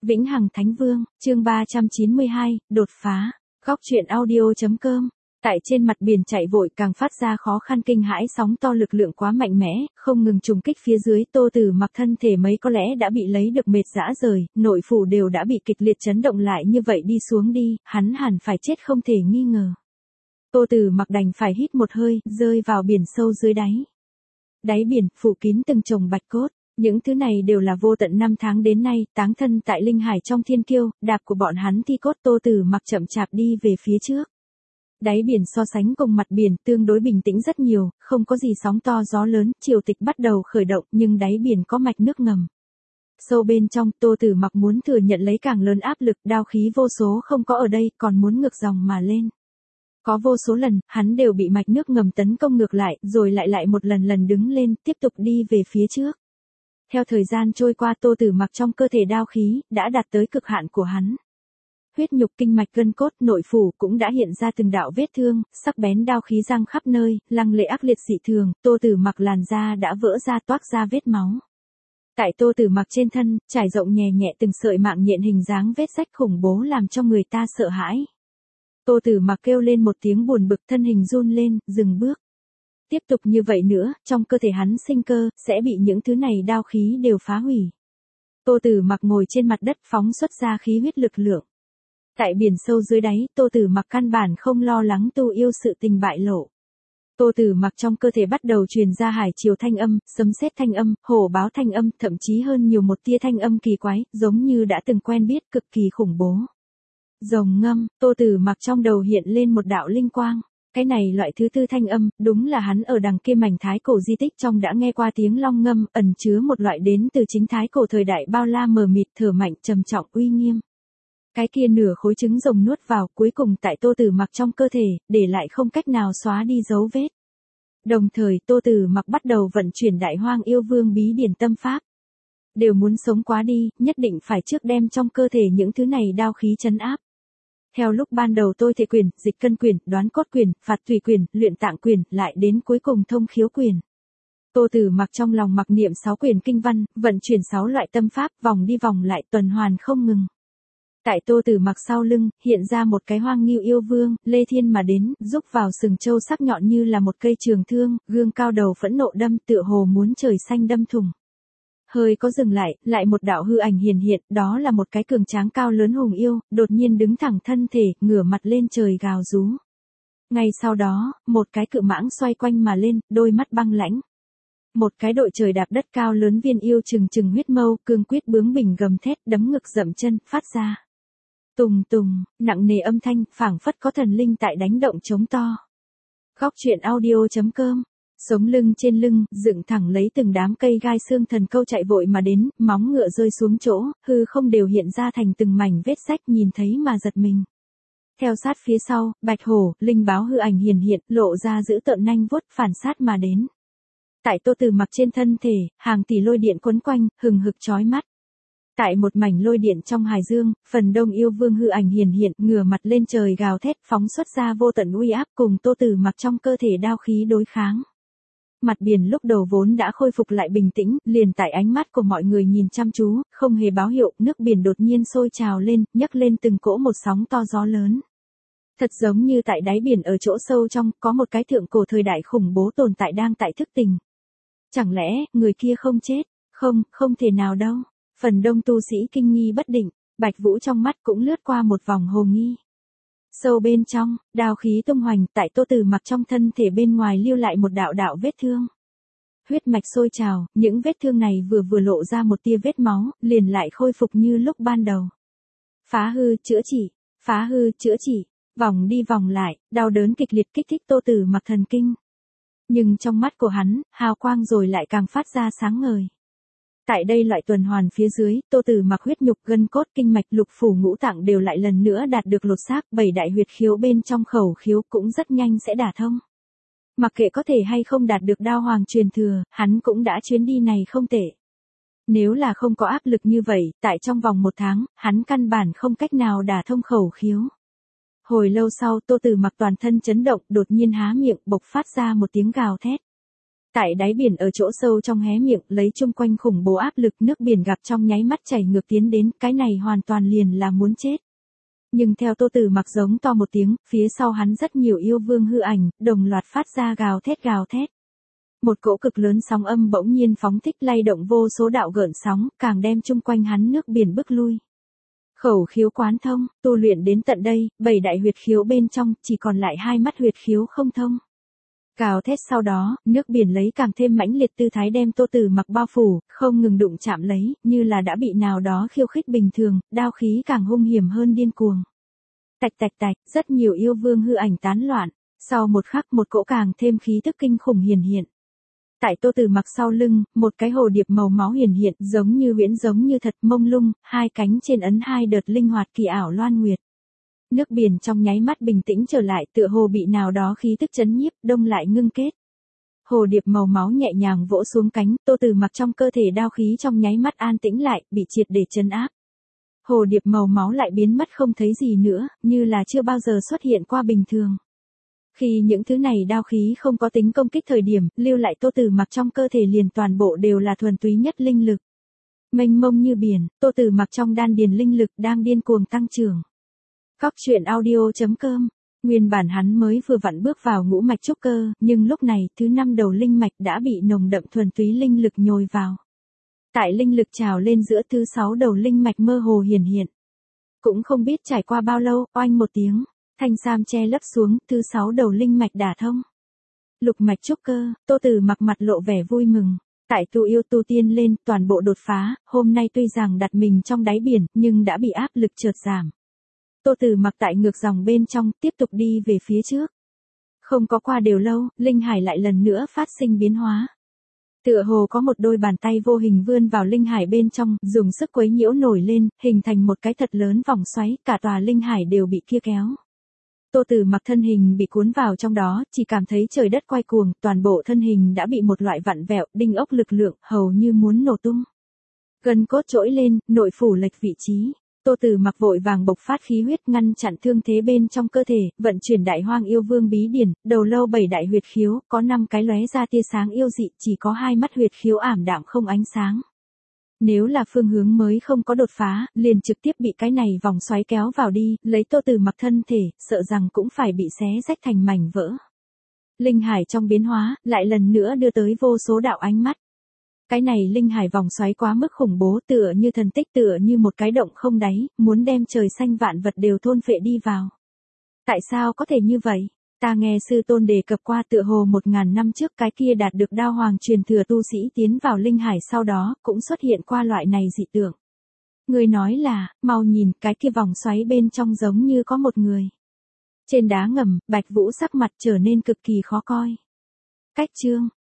Vĩnh Hằng Thánh Vương, chương 392, đột phá. Góc truyện audio.com. Tại trên mặt biển chạy vội càng phát ra khó khăn kinh hãi, sóng to lực lượng quá mạnh mẽ, không ngừng trùng kích phía dưới. Tô Tử Mặc thân thể mấy có lẽ đã bị lấy được mệt rã rời, nội phủ đều đã bị kịch liệt chấn động lại, như vậy đi xuống đi, hắn hẳn phải chết không thể nghi ngờ. Tô Tử Mặc đành phải hít một hơi, rơi vào biển sâu dưới đáy. Đáy biển phủ kín từng chồng bạch cốt. Những thứ này đều là vô tận năm tháng đến nay, táng thân tại linh hải trong thiên kiêu, đạp của bọn hắn thi cốt. Tô Tử Mặc chậm chạp đi về phía trước. Đáy biển so sánh cùng mặt biển tương đối bình tĩnh rất nhiều, không có gì sóng to gió lớn, triều tịch bắt đầu khởi động, nhưng đáy biển có mạch nước ngầm. Sâu bên trong, Tô Tử Mặc muốn thừa nhận lấy càng lớn áp lực, đao khí vô số không có ở đây, còn muốn ngược dòng mà lên. Có vô số lần, hắn đều bị mạch nước ngầm tấn công ngược lại, rồi lại một lần đứng lên, tiếp tục đi về phía trước. Theo thời gian trôi qua, Tô Tử Mặc trong cơ thể đao khí đã đạt tới cực hạn của hắn. Huyết nhục kinh mạch gân cốt, nội phủ cũng đã hiện ra từng đạo vết thương, sắc bén đao khí giăng khắp nơi, lăng lệ ác liệt dị thường. Tô Tử Mặc làn da đã vỡ ra, toát ra vết máu. Tại Tô Tử Mặc trên thân, trải rộng nhẹ nhẹ từng sợi mạng nhện hình dáng vết rách khủng bố làm cho người ta sợ hãi. Tô Tử Mặc kêu lên một tiếng buồn bực, thân hình run lên, dừng bước. Tiếp tục như vậy nữa, trong cơ thể hắn sinh cơ sẽ bị những thứ này đao khí đều phá hủy. Tô Tử Mặc ngồi trên mặt đất, phóng xuất ra khí huyết lực lượng. Tại biển sâu dưới đáy, Tô Tử Mặc căn bản không lo lắng tu yêu sự tình bại lộ. Tô Tử Mặc trong cơ thể bắt đầu truyền ra hải triều thanh âm, sấm sét thanh âm, hổ báo thanh âm, thậm chí hơn nhiều một tia thanh âm kỳ quái, giống như đã từng quen biết, cực kỳ khủng bố. Rồng ngâm, Tô Tử Mặc trong đầu hiện lên một đạo linh quang. Cái này loại thứ tư thanh âm, đúng là hắn ở đằng kia mảnh thái cổ di tích trong đã nghe qua tiếng long ngâm, ẩn chứa một loại đến từ chính thái cổ thời đại bao la mờ mịt, thở mạnh trầm trọng uy nghiêm. Cái kia nửa khối trứng rồng nuốt vào, cuối cùng tại Tô Tử Mặc trong cơ thể, để lại không cách nào xóa đi dấu vết. Đồng thời, Tô Tử Mặc bắt đầu vận chuyển Đại Hoang Yêu Vương bí điển tâm pháp. Đều muốn sống quá đi, nhất định phải trước đem trong cơ thể những thứ này đao khí trấn áp. Theo lúc ban đầu tôi thể quyền, dịch cân quyền, đoán cốt quyền, phạt tùy quyền, luyện tạng quyền, lại đến cuối cùng thông khiếu quyền. Tô Tử Mặc trong lòng mặc niệm 6 quyền kinh văn, vận chuyển 6 loại tâm pháp, vòng đi vòng lại, tuần hoàn không ngừng. Tại Tô Tử Mặc sau lưng, hiện ra một cái Hoang Ngưu Yêu Vương, lê thiên mà đến, rúc vào sừng châu sắc nhọn như là một cây trường thương, gương cao đầu phẫn nộ đâm, tựa hồ muốn trời xanh đâm thủng. Hơi có dừng lại một đạo hư ảnh hiển hiện, đó là một cái cường tráng cao lớn hùng yêu, đột nhiên đứng thẳng thân thể, ngửa mặt lên trời gào rú. Ngay sau đó, một cái cự mãng xoay quanh mà lên, đôi mắt băng lãnh. Một cái đội trời đạp đất cao lớn viên yêu trừng huyết mâu, cương quyết bướng bỉnh gầm thét, đấm ngực dậm chân, phát ra. Tùng tùng, nặng nề âm thanh, phảng phất có thần linh tại đánh động trống to. Góc truyện audio.com. Sống lưng trên lưng, dựng thẳng lấy từng đám cây gai xương thần câu chạy vội mà đến, móng ngựa rơi xuống chỗ, hư không đều hiện ra thành từng mảnh vết rách, nhìn thấy mà giật mình. Theo sát phía sau, bạch hổ, linh báo hư ảnh hiển hiện, lộ ra giữ tợn nanh vuốt, phản sát mà đến. Tại Tô Tử Mặc trên thân thể, hàng tỷ lôi điện quấn quanh, hừng hực chói mắt. Tại một mảnh lôi điện trong hải dương, phần đông yêu vương hư ảnh hiển hiện, ngửa mặt lên trời gào thét, phóng xuất ra vô tận uy áp, cùng Tô Tử Mặc trong cơ thể đao khí đối kháng. Mặt biển lúc đầu vốn đã khôi phục lại bình tĩnh, liền tại ánh mắt của mọi người nhìn chăm chú, không hề báo hiệu, nước biển đột nhiên sôi trào lên, nhấc lên từng cỗ một sóng to gió lớn. Thật giống như tại đáy biển ở chỗ sâu trong, có một cái thượng cổ thời đại khủng bố tồn tại đang tại thức tỉnh. Chẳng lẽ, người kia không chết? Không thể nào đâu. Phần đông tu sĩ kinh nghi bất định, Bạch Vũ trong mắt cũng lướt qua một vòng hồ nghi. Sâu bên trong, đao khí tung hoành, tại Tô Tử Mặc trong thân thể bên ngoài lưu lại một đạo vết thương. Huyết mạch sôi trào, những vết thương này vừa lộ ra một tia vết máu, liền lại khôi phục như lúc ban đầu. Phá hư, chữa trị, vòng đi vòng lại, đau đớn kịch liệt kích thích Tô Tử Mặc thần kinh. Nhưng trong mắt của hắn, hào quang rồi lại càng phát ra sáng ngời. Tại đây loại tuần hoàn phía dưới, Tô Tử Mặc huyết nhục gân cốt kinh mạch lục phủ ngũ tạng đều lại lần nữa đạt được lột xác, 7 đại huyệt khiếu bên trong khẩu khiếu cũng rất nhanh sẽ đả thông. Mặc kệ có thể hay không đạt được đao hoàng truyền thừa, hắn cũng đã chuyến đi này không tệ. Nếu là không có áp lực như vậy, tại trong vòng 1 tháng, hắn căn bản không cách nào đả thông khẩu khiếu. Hồi lâu sau, Tô Tử Mặc toàn thân chấn động, đột nhiên há miệng, bộc phát ra một tiếng gào thét. Tại đáy biển ở chỗ sâu trong hé miệng lấy chung quanh khủng bố áp lực nước biển gặp trong nháy mắt chảy ngược tiến đến, cái này hoàn toàn liền là muốn chết. Nhưng theo Tô Tử Mặc giống to một tiếng, phía sau hắn rất nhiều yêu vương hư ảnh, đồng loạt phát ra gào thét gào thét. Một cỗ cực lớn sóng âm bỗng nhiên phóng thích lay động vô số đạo gợn sóng, càng đem chung quanh hắn nước biển bức lui. Khẩu khiếu quán thông, tu luyện đến tận đây, 7 đại huyệt khiếu bên trong, chỉ còn lại 2 mắt huyệt khiếu không thông. Gào thét sau đó, nước biển lấy càng thêm mãnh liệt tư thái đem Tô Tử Mặc bao phủ, không ngừng đụng chạm lấy, như là đã bị nào đó khiêu khích bình thường, đao khí càng hung hiểm hơn điên cuồng. Tạch tạch tạch, rất nhiều yêu vương hư ảnh tán loạn, sau một khắc một cỗ càng thêm khí tức kinh khủng hiển hiện. Tại Tô Tử Mặc sau lưng, một cái hồ điệp màu máu hiển hiện, giống như huyễn giống như thật, mông lung, hai cánh trên ấn 2 đợt linh hoạt kỳ ảo loan nguyệt. Nước biển trong nháy mắt bình tĩnh trở lại, tựa hồ bị nào đó khí tức chấn nhiếp, đông lại ngưng kết. Hồ điệp màu máu nhẹ nhàng vỗ xuống cánh, Tô Tử Mặc trong cơ thể đao khí trong nháy mắt an tĩnh lại, bị triệt để trấn áp. Hồ điệp màu máu lại biến mất không thấy gì nữa, như là chưa bao giờ xuất hiện qua bình thường. Khi những thứ này đao khí không có tính công kích thời điểm, lưu lại Tô Tử Mặc trong cơ thể liền toàn bộ đều là thuần túy nhất linh lực. Mênh mông như biển, Tô Tử Mặc trong đan điền linh lực đang điên cuồng tăng trưởng. Góc truyện audio.com. Nguyên bản hắn mới vừa vặn bước vào ngũ mạch trúc cơ, nhưng lúc này, thứ 5 đầu linh mạch đã bị nồng đậm thuần túy linh lực nhồi vào. Tại linh lực trào lên giữa thứ 6 đầu linh mạch mơ hồ hiển hiện. Cũng không biết trải qua bao lâu, oanh một tiếng, thanh sam che lấp xuống, thứ 6 đầu linh mạch đả thông. Lục mạch trúc cơ, Tô Tử Mặc mặt lộ vẻ vui mừng. Tại tu yêu tu tiên lên, toàn bộ đột phá, hôm nay tuy rằng đặt mình trong đáy biển, nhưng đã bị áp lực chợt giảm. Tô Tử Mặc tại ngược dòng bên trong, tiếp tục đi về phía trước. Không có qua đều lâu, linh hải lại lần nữa phát sinh biến hóa. Tựa hồ có một đôi bàn tay vô hình vươn vào linh hải bên trong, dùng sức quấy nhiễu nổi lên, hình thành một cái thật lớn vòng xoáy, cả tòa linh hải đều bị kia kéo. Tô Tử Mặc thân hình bị cuốn vào trong đó, chỉ cảm thấy trời đất quay cuồng, toàn bộ thân hình đã bị một loại vặn vẹo, đinh ốc lực lượng, hầu như muốn nổ tung. Gân cốt trỗi lên, nội phủ lệch vị trí. Tô Tử Mặc vội vàng bộc phát khí huyết ngăn chặn thương thế bên trong cơ thể, vận chuyển Đại Hoang Yêu Vương bí điển, đầu lâu 7 đại huyệt khiếu, có 5 cái lóe ra tia sáng yêu dị, chỉ có 2 mắt huyệt khiếu ảm đạm không ánh sáng. Nếu là phương hướng mới không có đột phá, liền trực tiếp bị cái này vòng xoáy kéo vào đi, lấy Tô Tử Mặc thân thể, sợ rằng cũng phải bị xé rách thành mảnh vỡ. Linh hải trong biến hóa, lại lần nữa đưa tới vô số đạo ánh mắt. Cái này linh hải vòng xoáy quá mức khủng bố, tựa như thần tích, tựa như một cái động không đáy, muốn đem trời xanh vạn vật đều thôn phệ đi vào. Tại sao có thể như vậy? Ta nghe sư tôn đề cập qua, tựa hồ 1000 năm trước cái kia đạt được đao hoàng truyền thừa tu sĩ tiến vào linh hải sau đó, cũng xuất hiện qua loại này dị tượng. Người nói là, mau nhìn, cái kia vòng xoáy bên trong giống như có một người. Trên đá ngầm, Bạch Vũ sắc mặt trở nên cực kỳ khó coi. Cách chương.